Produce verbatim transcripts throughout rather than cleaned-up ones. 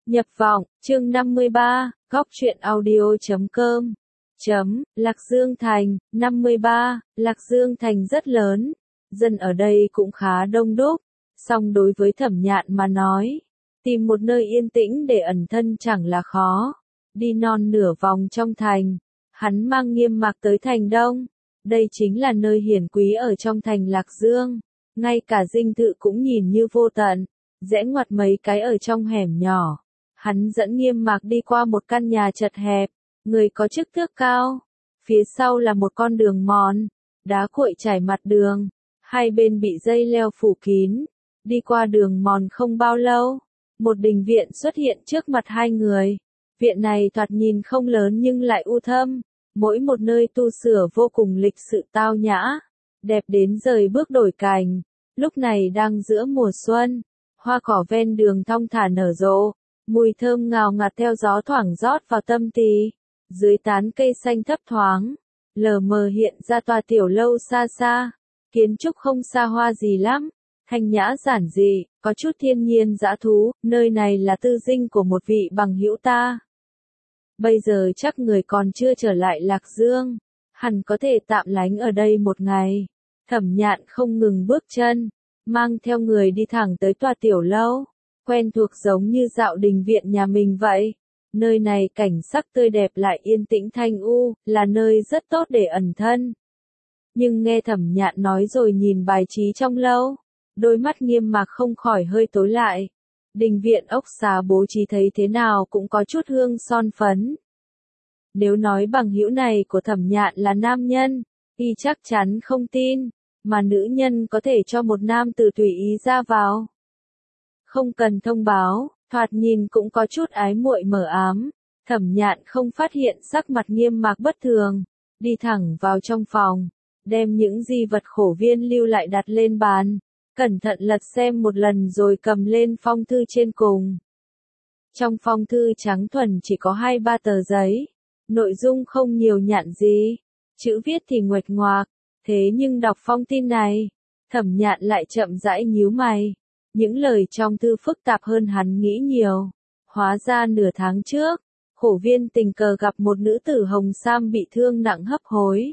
Nhập vọng, chương năm mươi ba, góc truyện audio chấm com. Chấm, Lạc Dương Thành, năm mươi ba, Lạc Dương Thành rất lớn, dân ở đây cũng khá đông đúc, song đối với Thẩm Nhạn mà nói, tìm một nơi yên tĩnh để ẩn thân chẳng là khó. Đi non nửa vòng trong thành, hắn mang Nghiêm Mạc tới thành Đông, đây chính là nơi hiển quý ở trong thành Lạc Dương, ngay cả dinh thự cũng nhìn như vô tận, rẽ ngoặt mấy cái ở trong hẻm nhỏ. Hắn dẫn Nghiêm Mạc đi qua một căn nhà chật hẹp, người có chức thước cao, phía sau là một con đường mòn, đá cuội trải mặt đường, hai bên bị dây leo phủ kín. Đi qua đường mòn không bao lâu, một đình viện xuất hiện trước mặt hai người. Viện này thoạt nhìn không lớn nhưng lại u thâm, mỗi một nơi tu sửa vô cùng lịch sự tao nhã, đẹp đến rời bước đổi cành. Lúc này đang giữa mùa xuân, hoa cỏ ven đường thong thả nở rộ, mùi thơm ngào ngạt theo gió thoảng rót vào tâm tỳ. Dưới tán cây xanh thấp thoáng, lờ mờ hiện ra tòa tiểu lâu xa xa, kiến trúc không xa hoa gì lắm, thanh nhã giản dị, có chút thiên nhiên dã thú. Nơi này là tư dinh của một vị bằng hữu ta. Bây giờ chắc người còn chưa trở lại Lạc Dương, hẳn có thể tạm lánh ở đây một ngày. Thẩm Nhạn không ngừng bước chân, mang theo người đi thẳng tới tòa tiểu lâu, quen thuộc giống như dạo đình viện nhà mình vậy. Nơi này cảnh sắc tươi đẹp lại yên tĩnh thanh u, là nơi rất tốt để ẩn thân. Nhưng nghe Thẩm Nhạn nói rồi nhìn bài trí trong lâu, đôi mắt Nghiêm Mạc không khỏi hơi tối lại. Đình viện ốc xá bố trí thấy thế nào cũng có chút hương son phấn. Nếu nói bằng hữu này của Thẩm Nhạn là nam nhân, y chắc chắn không tin, mà nữ nhân có thể cho một nam tử tùy ý ra vào. Không cần thông báo, thoạt nhìn cũng có chút ái muội mờ ám. Thẩm Nhạn không phát hiện sắc mặt Nghiêm Mạc bất thường, đi thẳng vào trong phòng, đem những di vật khổ viên lưu lại đặt lên bàn, cẩn thận lật xem một lần rồi cầm lên phong thư trên cùng. Trong phong thư trắng thuần chỉ có hai ba tờ giấy, nội dung không nhiều nhặn gì, chữ viết thì nguệch ngoạc, thế nhưng đọc phong tin này, Thẩm Nhạn lại chậm rãi nhíu mày. Những lời trong thư phức tạp hơn hắn nghĩ nhiều. Hóa ra nửa tháng trước, khổ viên tình cờ gặp một nữ tử Hồng Sam bị thương nặng hấp hối.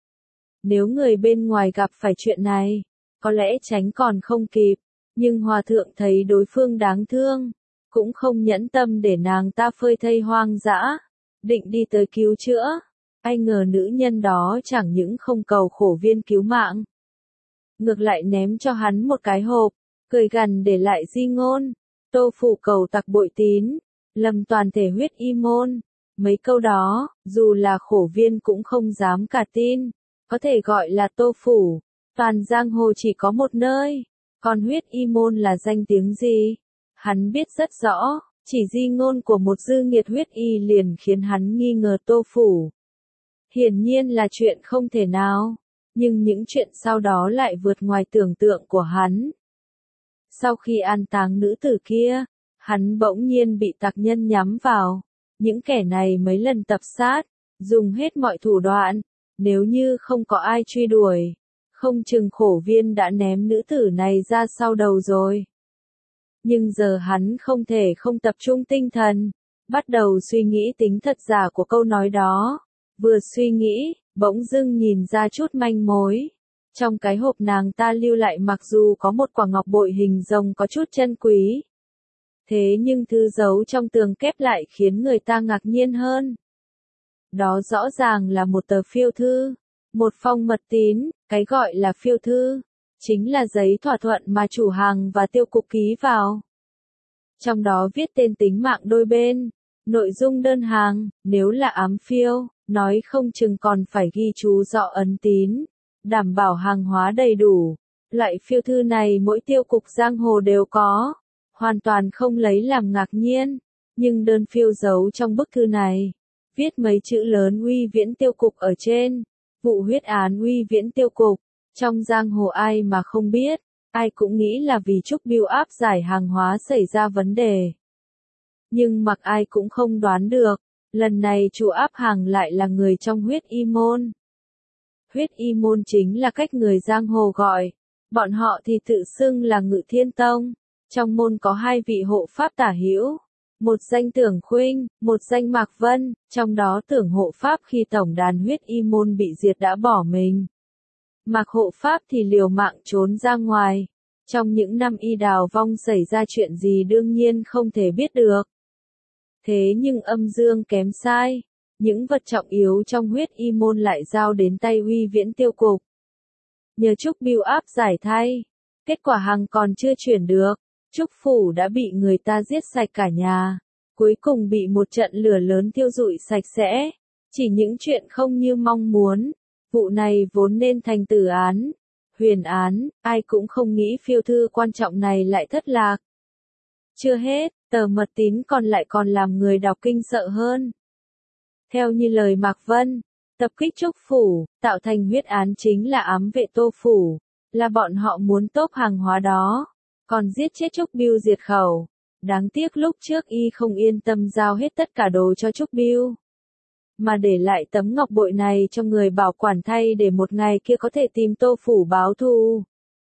Nếu người bên ngoài gặp phải chuyện này, có lẽ tránh còn không kịp, nhưng hòa thượng thấy đối phương đáng thương, cũng không nhẫn tâm để nàng ta phơi thây hoang dã, định đi tới cứu chữa. Ai ngờ nữ nhân đó chẳng những không cầu khổ viên cứu mạng, ngược lại ném cho hắn một cái hộp, cười gằn để lại di ngôn: Tô phủ cầu tặc bội tín, lầm toàn thể huyết y môn. Mấy câu đó, dù là khổ viên cũng không dám cả tin, có thể gọi là Tô phủ, toàn giang hồ chỉ có một nơi, còn huyết y môn là danh tiếng gì? Hắn biết rất rõ, chỉ di ngôn của một dư nghiệt huyết y liền khiến hắn nghi ngờ Tô phủ. Hiển nhiên là chuyện không thể nào, nhưng những chuyện sau đó lại vượt ngoài tưởng tượng của hắn. Sau khi an táng nữ tử kia, hắn bỗng nhiên bị tặc nhân nhắm vào. Những kẻ này mấy lần tập sát, dùng hết mọi thủ đoạn, nếu như không có ai truy đuổi, không chừng khổ viên đã ném nữ tử này ra sau đầu rồi. Nhưng giờ hắn không thể không tập trung tinh thần, bắt đầu suy nghĩ tính thật giả của câu nói đó. Vừa suy nghĩ, bỗng dưng nhìn ra chút manh mối. Trong cái hộp nàng ta lưu lại mặc dù có một quả ngọc bội hình rồng có chút chân quý, thế nhưng thư giấu trong tường kép lại khiến người ta ngạc nhiên hơn. Đó rõ ràng là một tờ phiêu thư, một phong mật tín. Cái gọi là phiêu thư, chính là giấy thỏa thuận mà chủ hàng và tiêu cục ký vào. Trong đó viết tên tính mạng đôi bên, nội dung đơn hàng. Nếu là ám phiêu, nói không chừng còn phải ghi chú rõ ấn tín, đảm bảo hàng hóa đầy đủ. Loại phiêu thư này mỗi tiêu cục giang hồ đều có, hoàn toàn không lấy làm ngạc nhiên. Nhưng đơn phiêu giấu trong bức thư này, viết mấy chữ lớn Uy Viễn tiêu cục ở trên. Vụ huyết án Uy Viễn tiêu cục, trong giang hồ ai mà không biết, ai cũng nghĩ là vì Trúc Bưu áp giải hàng hóa xảy ra vấn đề. Nhưng mặc ai cũng không đoán được, lần này chủ áp hàng lại là người trong huyết y môn. Huyết y môn chính là cách người giang hồ gọi, bọn họ thì tự xưng là Ngự Thiên Tông. Trong môn có hai vị hộ pháp tả hữu, một danh Tưởng Khuynh, một danh Mạc Vân, trong đó Tưởng Hộ Pháp khi tổng đàn huyết y môn bị diệt đã bỏ mình. Mạc Hộ Pháp thì liều mạng trốn ra ngoài. Trong những năm y đào vong xảy ra chuyện gì đương nhiên không thể biết được. Thế nhưng âm dương kém sai, những vật trọng yếu trong huyết y môn lại giao đến tay Huy Viễn tiêu cục. Nhờ Trúc Bưu áp giải thay, kết quả hàng còn chưa chuyển được, Trúc Phủ đã bị người ta giết sạch cả nhà, cuối cùng bị một trận lửa lớn thiêu rụi sạch sẽ, chỉ những chuyện không như mong muốn, vụ này vốn nên thành tử án, huyền án, ai cũng không nghĩ phiêu thư quan trọng này lại thất lạc. Chưa hết, tờ mật tín còn lại còn làm người đọc kinh sợ hơn. Theo như lời Mạc Vân, tập kích Trúc Phủ, tạo thành huyết án chính là ám vệ Tô Phủ, là bọn họ muốn tốp hàng hóa đó, còn giết chết Trúc Bưu diệt khẩu. Đáng tiếc lúc trước y không yên tâm giao hết tất cả đồ cho Trúc Bưu, mà để lại tấm ngọc bội này cho người bảo quản thay để một ngày kia có thể tìm Tô Phủ báo thù.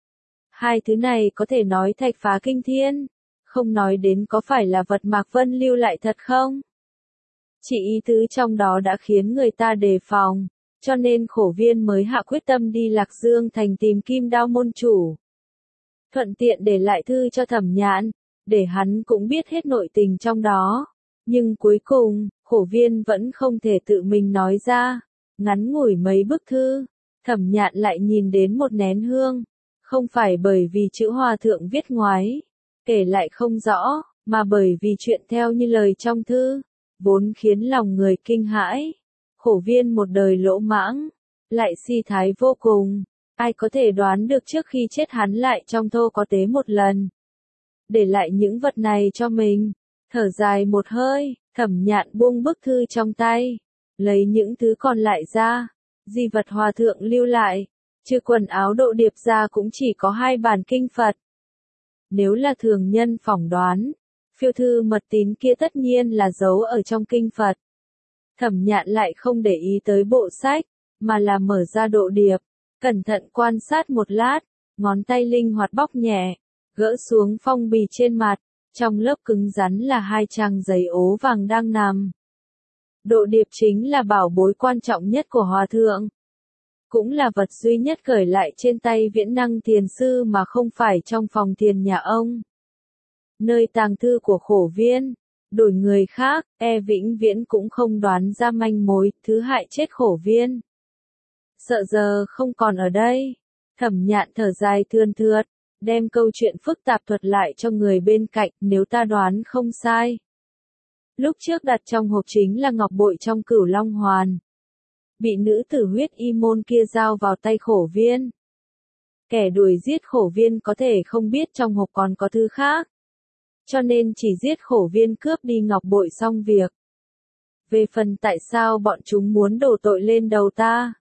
Hai thứ này có thể nói thạch phá kinh thiên, không nói đến có phải là vật Mạc Vân lưu lại thật không? Chỉ ý tứ trong đó đã khiến người ta đề phòng, cho nên Khổ Viên mới hạ quyết tâm đi Lạc Dương thành tìm Kim Đao môn chủ. Thuận tiện để lại thư cho Thẩm Nhạn, để hắn cũng biết hết nội tình trong đó. Nhưng cuối cùng, Khổ Viên vẫn không thể tự mình nói ra. Ngắn ngủi mấy bức thư, Thẩm Nhạn lại nhìn đến một nén hương. Không phải bởi vì chữ hòa thượng viết ngoái, kể lại không rõ, mà bởi vì chuyện theo như lời trong thư, vốn khiến lòng người kinh hãi. Khổ Viên một đời lỗ mãng, lại si thái vô cùng, ai có thể đoán được trước khi chết hắn lại trong thô có tế một lần. Để lại những vật này cho mình, thở dài một hơi, Thẩm Nhạn buông bức thư trong tay, lấy những thứ còn lại ra, di vật hòa thượng lưu lại, trừ quần áo Độ Điệp ra cũng chỉ có hai bản kinh Phật. Nếu là thường nhân phỏng đoán, phiêu thư mật tín kia tất nhiên là giấu ở trong kinh Phật. Thẩm Nhạn lại không để ý tới bộ sách, mà là mở ra Độ Điệp, cẩn thận quan sát một lát, ngón tay linh hoạt bóc nhẹ, gỡ xuống phong bì trên mặt, trong lớp cứng rắn là hai trang giấy ố vàng đang nằm. Độ Điệp chính là bảo bối quan trọng nhất của Hòa Thượng. Cũng là vật duy nhất gửi lại trên tay Viễn Năng Thiền Sư mà không phải trong phòng thiền nhà ông. Nơi tàng thư của Khổ Viên, đổi người khác, e vĩnh viễn cũng không đoán ra manh mối, thứ hại chết Khổ Viên. Sợ giờ không còn ở đây, Thẩm Nhạn thở dài thườn thượt, đem câu chuyện phức tạp thuật lại cho người bên cạnh, nếu ta đoán không sai. Lúc trước đặt trong hộp chính là ngọc bội trong Cửu Long Hoàn. Bị nữ tử huyết y môn kia giao vào tay Khổ Viên. Kẻ đuổi giết Khổ Viên có thể không biết trong hộp còn có thứ khác. Cho nên chỉ giết Khổ Viên cướp đi ngọc bội xong việc. Về phần tại sao bọn chúng muốn đổ tội lên đầu ta,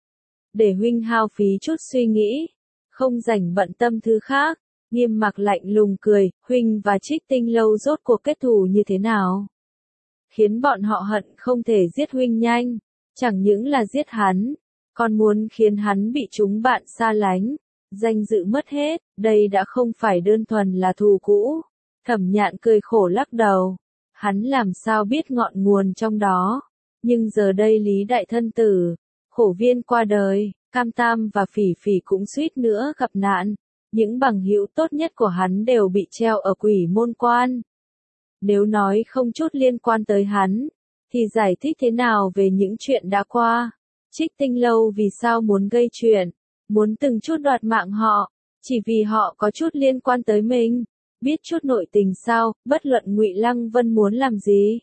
để huynh hao phí chút suy nghĩ, không rảnh bận tâm thứ khác. Nghiêm Mặc lạnh lùng cười, huynh và Trích Tinh Lâu rốt cuộc kết thù như thế nào? Khiến bọn họ hận không thể giết huynh nhanh, chẳng những là giết hắn, còn muốn khiến hắn bị chúng bạn xa lánh, danh dự mất hết, đây đã không phải đơn thuần là thù cũ. Thẩm Nhạn cười khổ lắc đầu, hắn làm sao biết ngọn nguồn trong đó, nhưng giờ đây Lý Đại Thân Tử, Khổ Viên qua đời, Cam Tam và Phỉ Phỉ cũng suýt nữa gặp nạn, những bằng hữu tốt nhất của hắn đều bị treo ở Quỷ Môn Quan. Nếu nói không chút liên quan tới hắn, thì giải thích thế nào về những chuyện đã qua? Trích Tinh Lâu vì sao muốn gây chuyện, muốn từng chút đoạt mạng họ, chỉ vì họ có chút liên quan tới mình, biết chút nội tình sao, bất luận Ngụy Lăng Vân muốn làm gì,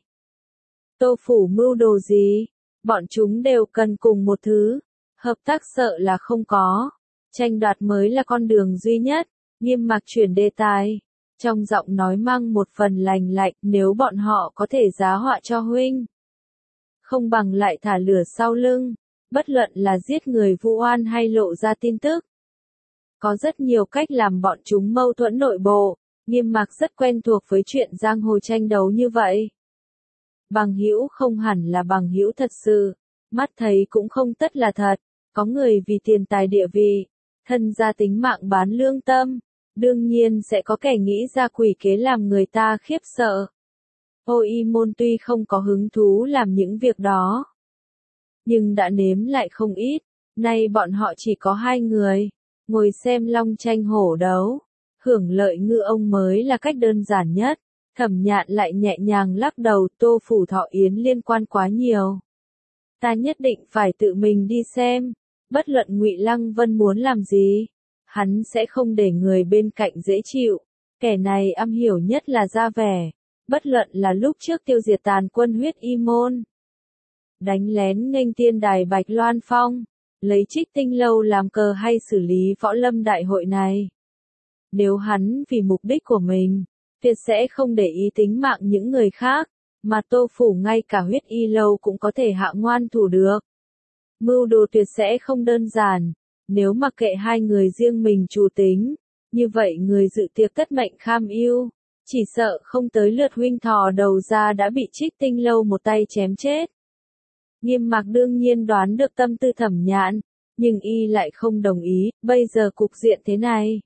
Tô Phủ mưu đồ gì, bọn chúng đều cần cùng một thứ, hợp tác sợ là không có, tranh đoạt mới là con đường duy nhất. Nghiêm Mặc chuyển đề tài, trong giọng nói mang một phần lành lạnh, nếu bọn họ có thể giá họa cho huynh, không bằng lại thả lửa sau lưng, bất luận là giết người vu oan hay lộ ra tin tức. Có rất nhiều cách làm bọn chúng mâu thuẫn nội bộ, Nghiêm Mặc rất quen thuộc với chuyện giang hồ tranh đấu như vậy. Bằng hữu không hẳn là bằng hữu thật sự, mắt thấy cũng không tất là thật, có người vì tiền tài địa vị, thân gia tính mạng bán lương tâm, đương nhiên sẽ có kẻ nghĩ ra quỷ kế làm người ta khiếp sợ. Ô Y Môn tuy không có hứng thú làm những việc đó, nhưng đã nếm lại không ít. Nay bọn họ chỉ có hai người, ngồi xem long tranh hổ đấu, hưởng lợi ngư ông mới là cách đơn giản nhất. Thẩm Nhạn lại nhẹ nhàng lắc đầu, Tô Phủ Thọ Yến liên quan quá nhiều. Ta nhất định phải tự mình đi xem, bất luận Ngụy Lăng Vân muốn làm gì, hắn sẽ không để người bên cạnh dễ chịu. Kẻ này am hiểu nhất là ra vẻ, bất luận là lúc trước tiêu diệt tàn quân huyết y môn, đánh lén nghênh tiên đài Bạch Loan Phong, lấy Trích Tinh Lâu làm cờ hay xử lý võ lâm đại hội này. Nếu hắn vì mục đích của mình, tuyệt sẽ không để ý tính mạng những người khác, mà Tô Phủ ngay cả huyết y lâu cũng có thể hạ ngoan thủ được. Mưu đồ tuyệt sẽ không đơn giản, nếu mặc kệ hai người riêng mình chủ tính, như vậy người dự tiệc tất mệnh kham ưu, chỉ sợ không tới lượt huynh thò đầu ra đã bị Trích Tinh Lâu một tay chém chết. Nghiêm Mạc đương nhiên đoán được tâm tư Thẩm Nhạn, nhưng y lại không đồng ý, bây giờ cục diện thế này.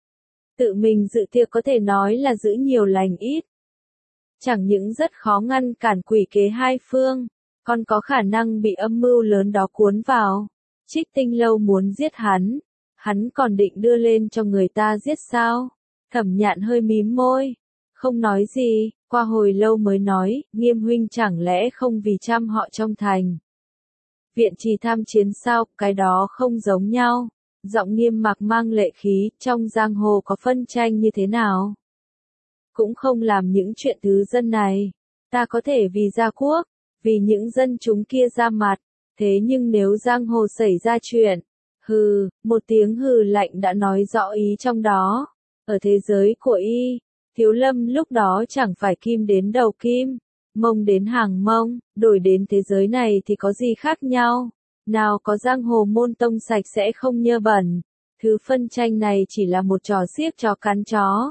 Tự mình dự tiệc có thể nói là giữ nhiều lành ít. Chẳng những rất khó ngăn cản quỷ kế hai phương, còn có khả năng bị âm mưu lớn đó cuốn vào. Trích Tinh Lâu muốn giết hắn, hắn còn định đưa lên cho người ta giết sao? Thẩm Nhạn hơi mím môi, không nói gì, qua hồi lâu mới nói, Nghiêm huynh chẳng lẽ không vì trăm họ trong thành. Viện trì tham chiến sao, cái đó không giống nhau. Giọng Nghiêm Mạc mang lệ khí, trong giang hồ có phân tranh như thế nào? Cũng không làm những chuyện thứ dân này. Ta có thể vì gia quốc, vì những dân chúng kia ra mặt. Thế nhưng nếu giang hồ xảy ra chuyện, hừ, một tiếng hừ lạnh đã nói rõ ý trong đó. Ở thế giới của y, Thiếu Lâm lúc đó chẳng phải kim đến đầu kim, mông đến hàng mông, đổi đến thế giới này thì có gì khác nhau. Nào có giang hồ môn tông sạch sẽ không nhơ bẩn, thứ phân tranh này chỉ là một trò xiếc chó cắn chó.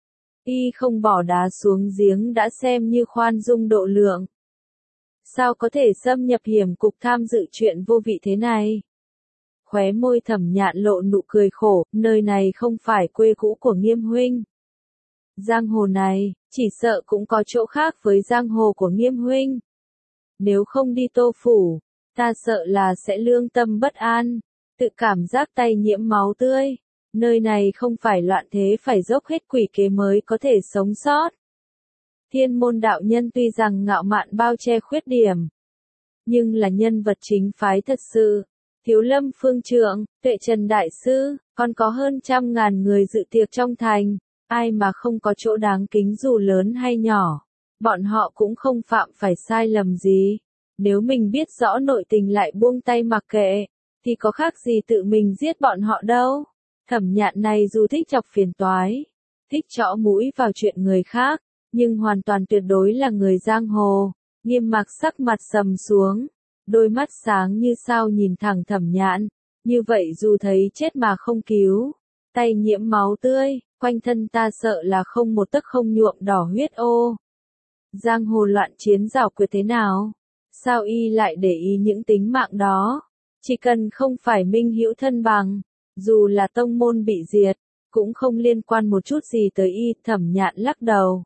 Y không bỏ đá xuống giếng đã xem như khoan dung độ lượng. Sao có thể xâm nhập hiểm cục tham dự chuyện vô vị thế này? Khóe môi Thẩm Nhạn lộ nụ cười khổ, nơi này không phải quê cũ của Nghiêm huynh. Giang hồ này, chỉ sợ cũng có chỗ khác với giang hồ của Nghiêm huynh. Nếu không đi Tô Phủ, ta sợ là sẽ lương tâm bất an, tự cảm giác tay nhiễm máu tươi. Nơi này không phải loạn thế phải dốc hết quỷ kế mới có thể sống sót. Thiên Môn đạo nhân tuy rằng ngạo mạn bao che khuyết điểm, nhưng là nhân vật chính phái thật sự. Thiếu Lâm phương trượng, Tuệ Trần đại sư, còn có hơn trăm ngàn người dự tiệc trong thành, ai mà không có chỗ đáng kính dù lớn hay nhỏ. Bọn họ cũng không phạm phải sai lầm gì. Nếu mình biết rõ nội tình lại buông tay mặc kệ, thì có khác gì tự mình giết bọn họ đâu. Thẩm Nhạn này dù thích chọc phiền toái, thích chõ mũi vào chuyện người khác, nhưng hoàn toàn tuyệt đối là người giang hồ. Nghiêm Mạc sắc mặt sầm xuống, đôi mắt sáng như sao nhìn thẳng Thẩm Nhạn, như vậy dù thấy chết mà không cứu, tay nhiễm máu tươi, quanh thân ta sợ là không một tấc không nhuộm đỏ huyết ô. Giang hồ loạn chiến giảo quyệt thế nào? Sao y lại để ý những tính mạng đó? Chỉ cần không phải minh hữu thân bằng, dù là tông môn bị diệt, cũng không liên quan một chút gì tới y. Thẩm Nhạn lắc đầu,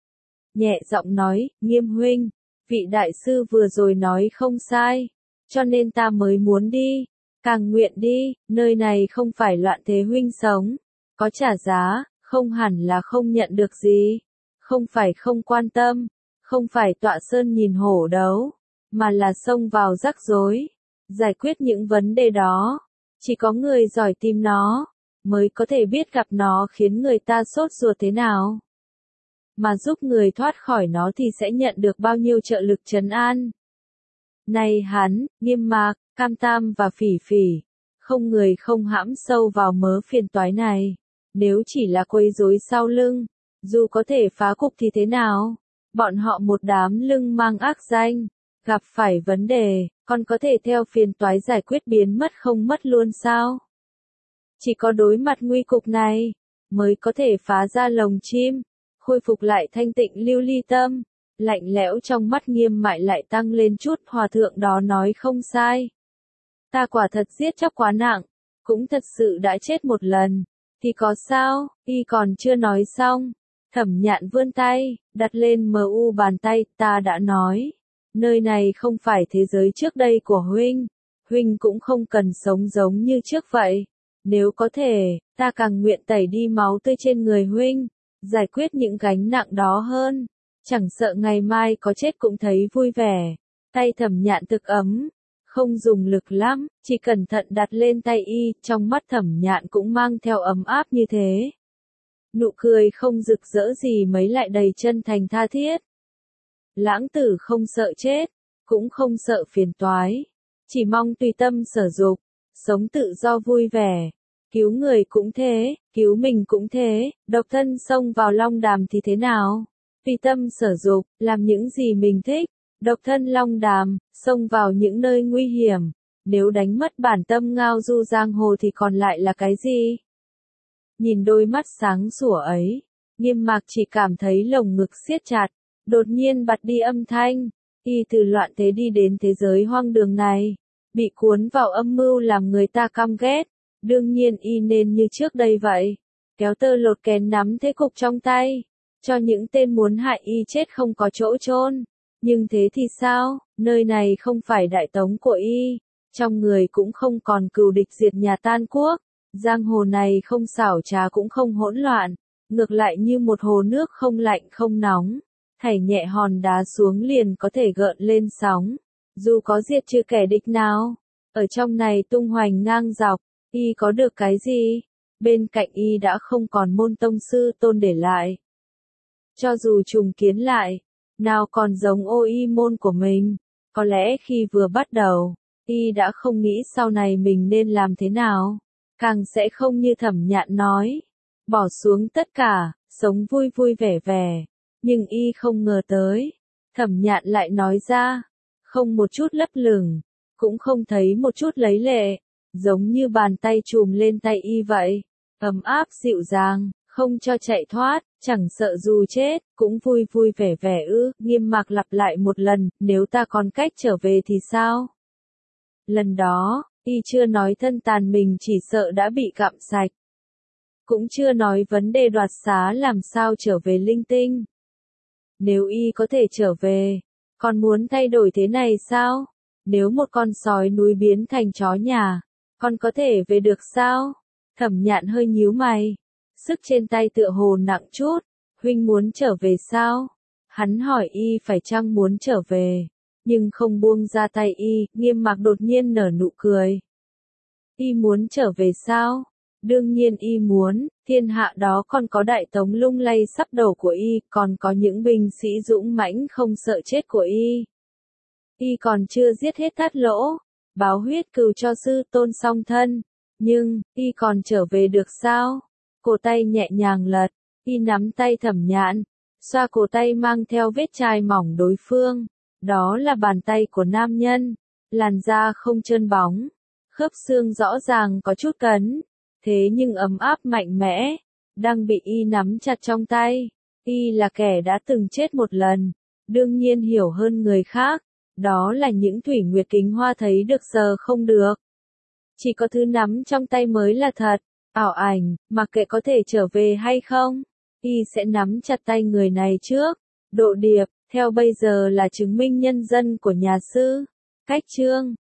nhẹ giọng nói, Nghiêm huynh, vị đại sư vừa rồi nói không sai, cho nên ta mới muốn đi, càng nguyện đi, nơi này không phải loạn thế huynh sống, có trả giá, không hẳn là không nhận được gì, không phải không quan tâm, không phải tọa sơn nhìn hổ đấu, mà là xông vào rắc rối, giải quyết những vấn đề đó. Chỉ có người giỏi tìm nó, mới có thể biết gặp nó khiến người ta sốt ruột thế nào. Mà giúp người thoát khỏi nó thì sẽ nhận được bao nhiêu trợ lực trấn an. Này hắn, Nghiêm Mạc, Cam Tam và Phỉ Phỉ, không người không hãm sâu vào mớ phiền toái này. Nếu chỉ là quấy rối sau lưng, dù có thể phá cục thì thế nào? Bọn họ một đám lưng mang ác danh, gặp phải vấn đề, còn có thể theo phiền toái giải quyết biến mất không mất luôn sao? Chỉ có đối mặt nguy cục này, mới có thể phá ra lồng chim, khôi phục lại thanh tịnh lưu ly tâm. Lạnh lẽo trong mắt Nghiêm Mại lại tăng lên chút, hòa thượng đó nói không sai. Ta quả thật giết chóc quá nặng, cũng thật sự đã chết một lần, thì có sao, y còn chưa nói xong. Thẩm Nhạn vươn tay, đặt lên mờ u bàn tay, ta đã nói. Nơi này không phải thế giới trước đây của huynh. Huynh cũng không cần sống giống như trước vậy. Nếu có thể, ta càng nguyện tẩy đi máu tươi trên người huynh. Giải quyết những gánh nặng đó hơn. Chẳng sợ ngày mai có chết cũng thấy vui vẻ. Tay Thẩm Nhạn thực ấm. Không dùng lực lắm, chỉ cẩn thận đặt lên tay y, trong mắt Thẩm Nhạn cũng mang theo ấm áp như thế. Nụ cười không rực rỡ gì mấy lại đầy chân thành tha thiết. Lãng tử không sợ chết, cũng không sợ phiền toái, chỉ mong tùy tâm sở dục, sống tự do vui vẻ. Cứu người cũng thế, cứu mình cũng thế, độc thân xông vào long đàm thì thế nào? Tùy tâm sở dục, làm những gì mình thích, độc thân long đàm, xông vào những nơi nguy hiểm. Nếu đánh mất bản tâm ngao du giang hồ thì còn lại là cái gì? Nhìn đôi mắt sáng sủa ấy, Nghiêm Mạc chỉ cảm thấy lồng ngực siết chặt, đột nhiên bật đi âm thanh, y từ loạn thế đi đến thế giới hoang đường này, bị cuốn vào âm mưu làm người ta căm ghét, đương nhiên y nên như trước đây vậy, kéo tơ lột kén nắm thế cục trong tay, cho những tên muốn hại y chết không có chỗ chôn. Nhưng thế thì sao, nơi này không phải đại tống của y, trong người cũng không còn cừu địch diệt nhà tan quốc. Giang hồ này không xảo trá cũng không hỗn loạn, ngược lại như một hồ nước không lạnh không nóng, thảy nhẹ hòn đá xuống liền có thể gợn lên sóng, dù có diệt trừ kẻ địch nào, ở trong này tung hoành ngang dọc, y có được cái gì? Bên cạnh y đã không còn môn tông sư tôn để lại. Cho dù trùng kiến lại, nào còn giống ô y môn của mình, có lẽ khi vừa bắt đầu, y đã không nghĩ sau này mình nên làm thế nào. Càng sẽ không như Thẩm Nhạn nói, bỏ xuống tất cả, sống vui vui vẻ vẻ. Nhưng y không ngờ tới, Thẩm Nhạn lại nói ra, không một chút lấp lửng, cũng không thấy một chút lấy lệ, giống như bàn tay chùm lên tay y vậy, ấm áp dịu dàng, không cho chạy thoát, chẳng sợ dù chết, cũng vui vui vẻ vẻ ư. Nghiêm Mạc lặp lại một lần, nếu ta còn cách trở về thì sao? Lần đó, y chưa nói thân tàn mình chỉ sợ đã bị gặm sạch. Cũng chưa nói vấn đề đoạt xá làm sao trở về linh tinh. Nếu y có thể trở về, còn muốn thay đổi thế này sao? Nếu một con sói núi biến thành chó nhà, còn có thể về được sao? Thẩm Nhạn hơi nhíu mày. Sức trên tay tựa hồ nặng chút. Huynh muốn trở về sao? Hắn hỏi y phải chăng muốn trở về. Nhưng không buông ra tay y, Nghiêm Mạc đột nhiên nở nụ cười. Y muốn trở về sao? Đương nhiên y muốn, thiên hạ đó còn có đại tống lung lay sắp đổ của y, còn có những binh sĩ dũng mãnh không sợ chết của y. Y còn chưa giết hết Thát Lỗ, báo huyết cừu cho sư tôn song thân, nhưng, y còn trở về được sao? Cổ tay nhẹ nhàng lật, y nắm tay Thẩm Nhạn, xoa cổ tay mang theo vết chai mỏng đối phương. Đó là bàn tay của nam nhân, làn da không trơn bóng, khớp xương rõ ràng có chút cấn, thế nhưng ấm áp mạnh mẽ, đang bị y nắm chặt trong tay. Y là kẻ đã từng chết một lần, đương nhiên hiểu hơn người khác, đó là những thủy nguyệt kính hoa thấy được giờ không được. Chỉ có thứ nắm trong tay mới là thật, ảo ảnh, mặc kệ có thể trở về hay không, y sẽ nắm chặt tay người này trước. Độ Điệp, theo bây giờ là chứng minh nhân dân của nhà sư. Cách chương